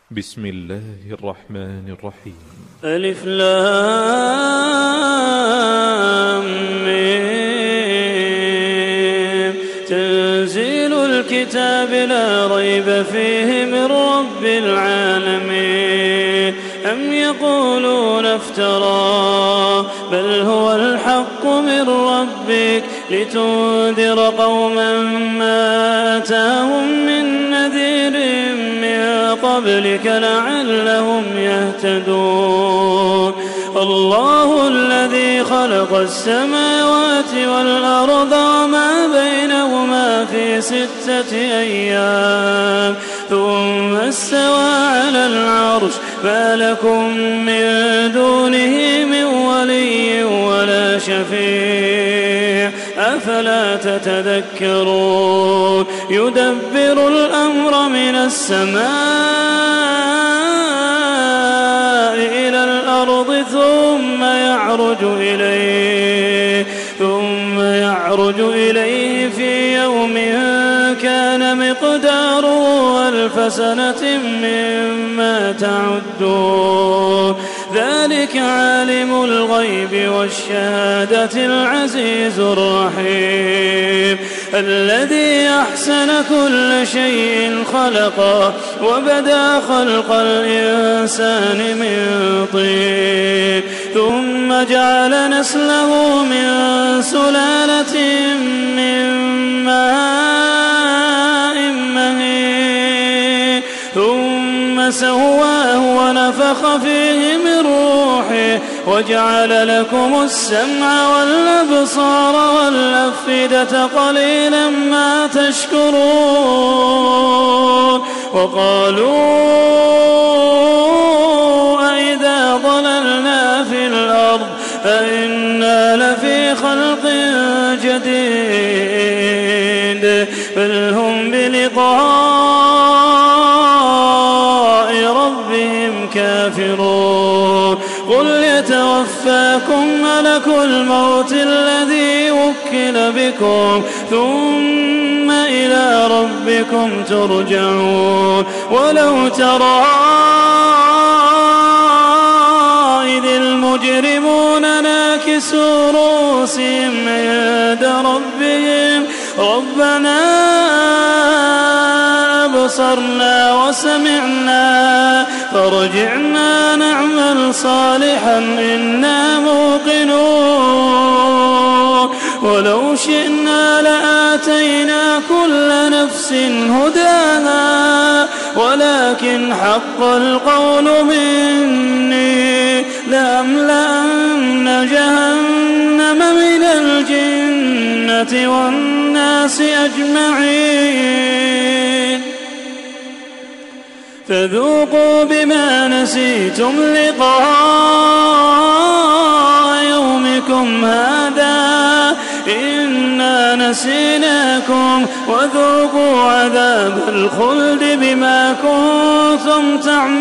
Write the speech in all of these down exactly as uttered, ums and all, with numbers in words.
بسم الله الرحمن الرحيم. ألف لام ميم. تنزيل الكتاب لا ريب فيه من رب العالمين. أم يقولون افتراه بل هو الحق من ربك لتنذر قوما ما أتاهم من نذير من قبلك لعلهم يهتدون. الله الذي خلق السماوات والأرض وما بينهما في ستة أيام ثم استوى على العرش ما لكم من دونه من ولي ولا شفيع أفلا تتذكرون. يدبر الأمر من السماء إلى الأرض ثم يعرج إليه ثم يعرج إليه في يوم كان مقداره ألف سنة مما تعدون. ذلك عالم الغيب والشهادة العزيز الرحيم الذي أحسن كل شيء خلقه وبدأ خلق الإنسان من طين ثم جعل نسله من سلالة من ماء مهين ثم سواه ونفخ فيه من روحه وجعل لكم السمع والأبصار والأفئدة قليلا ما تشكرون. وقالوا أئذا ضللنا في الأرض أئنا لفي خلق جديد بل هم بلقاء ربهم كافرون. قل يتوفاكم ملك الموت الذي وكل بكم ثم إلى ربكم ترجعون. ولو ترى إذ المجرمون ناكسوا رؤوسهم عند ربهم ربنا أبصرنا وسمعنا فرجعنا نعمل صالحا إنا موقنون. ولو شئنا لآتينا كل نفس هداها ولكن حق القول مني لأملأن جهنم من الجنة والناس أجمعين. فذوقوا بما نسيتم لقاء يومكم هذا إنا نسيناكم وذوقوا عذاب الخلد بما كنتم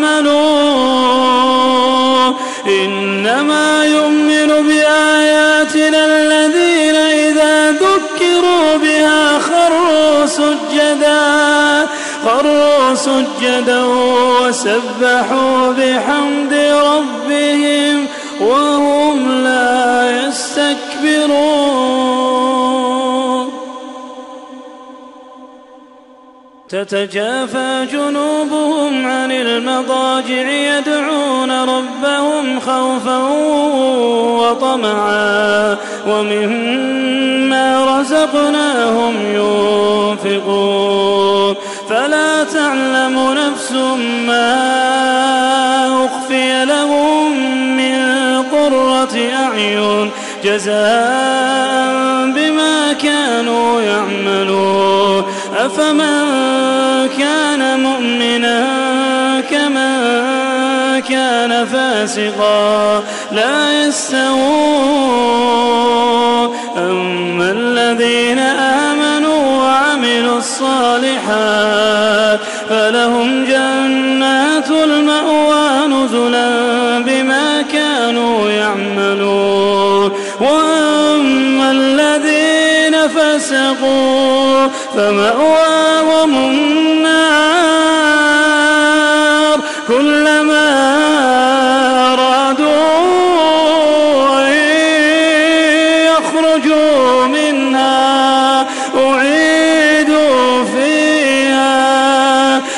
تعملون. إنما يؤمن بآياتنا الذين إذا ذكروا بها خروا سجدا خروا سجدا وسبحوا بحمد ربهم وهم لا يستكبرون. تتجافى جنوبهم عن المضاجع يدعون ربهم خوفا وطمعا ومما رزقناهم ينفقون. فلا تعلم نفس ما أخفي لهم من قرة أعين جزاء بما كانوا يعملون. أفمن كان مؤمنا كمن كان فاسقا لا يستوون. أما الذين آمنوا وعملوا الصالحات فلهم جنات المأوى نزلا بما كانوا يعملون. وأما الذين فسقوا فمأواهم النار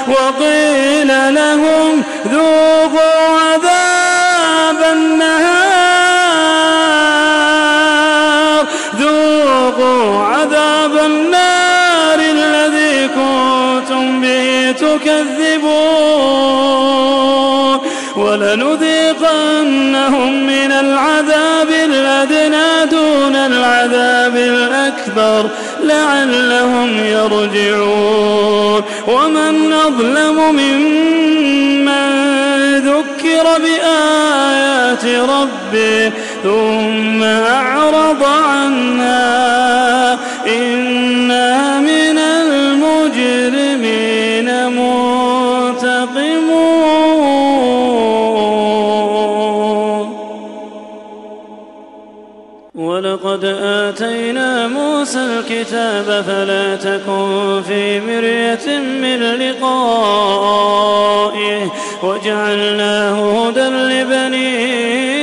وقيل لهم ذوقوا عذاب النار ذوقوا عذاب النار الذي كنتم به تكذبون ولنذيقنهم من العذاب الأدنى دون العذاب الأكبر لعلهم يرجعون ومن أظلم ممن ذكر بآيات ربه ثم أعرض عنها إنا من المجرمين منتقمون. ولقد آتينا موسى الكتاب فلا تكن في مرية من لقائه وجعلناه هدى لبني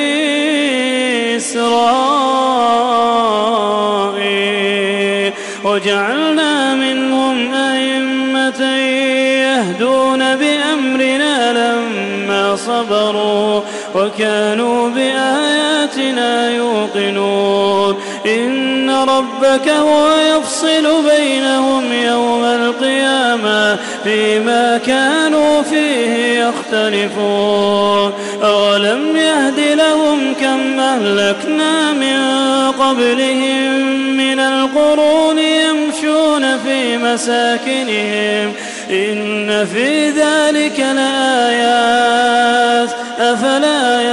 إسرائيل وجعلنا منهم أئمة يهدون بأمرنا لما صبروا وكانوا بآياتنا يوقنون إن ربك هو يفصل بينهم يوم القيامة فيما كانوا فيه يختلفون أولم يهد لهم كم أهلكنا من قبلهم من القرون يمشون في مساكنهم إن في ذلك لآيات أفلا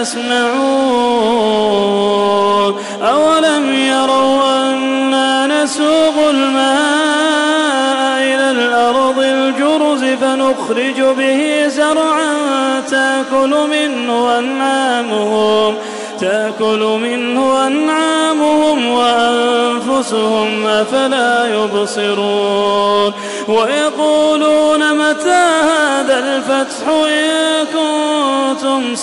يسمعون أولم يروا أنا نسوق الماء إلى الأرض الجرز فنخرج به زرعا تأكل منه أنعامهم تأكل منه أنعامهم وأنفسهم أفلا يبصرون ويقولون متى هذا الفتح إن كنتم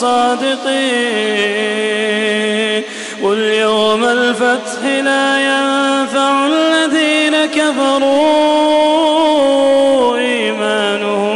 صادقين قل يوم الفتح لا ينفع الذين كفروا إيمانهم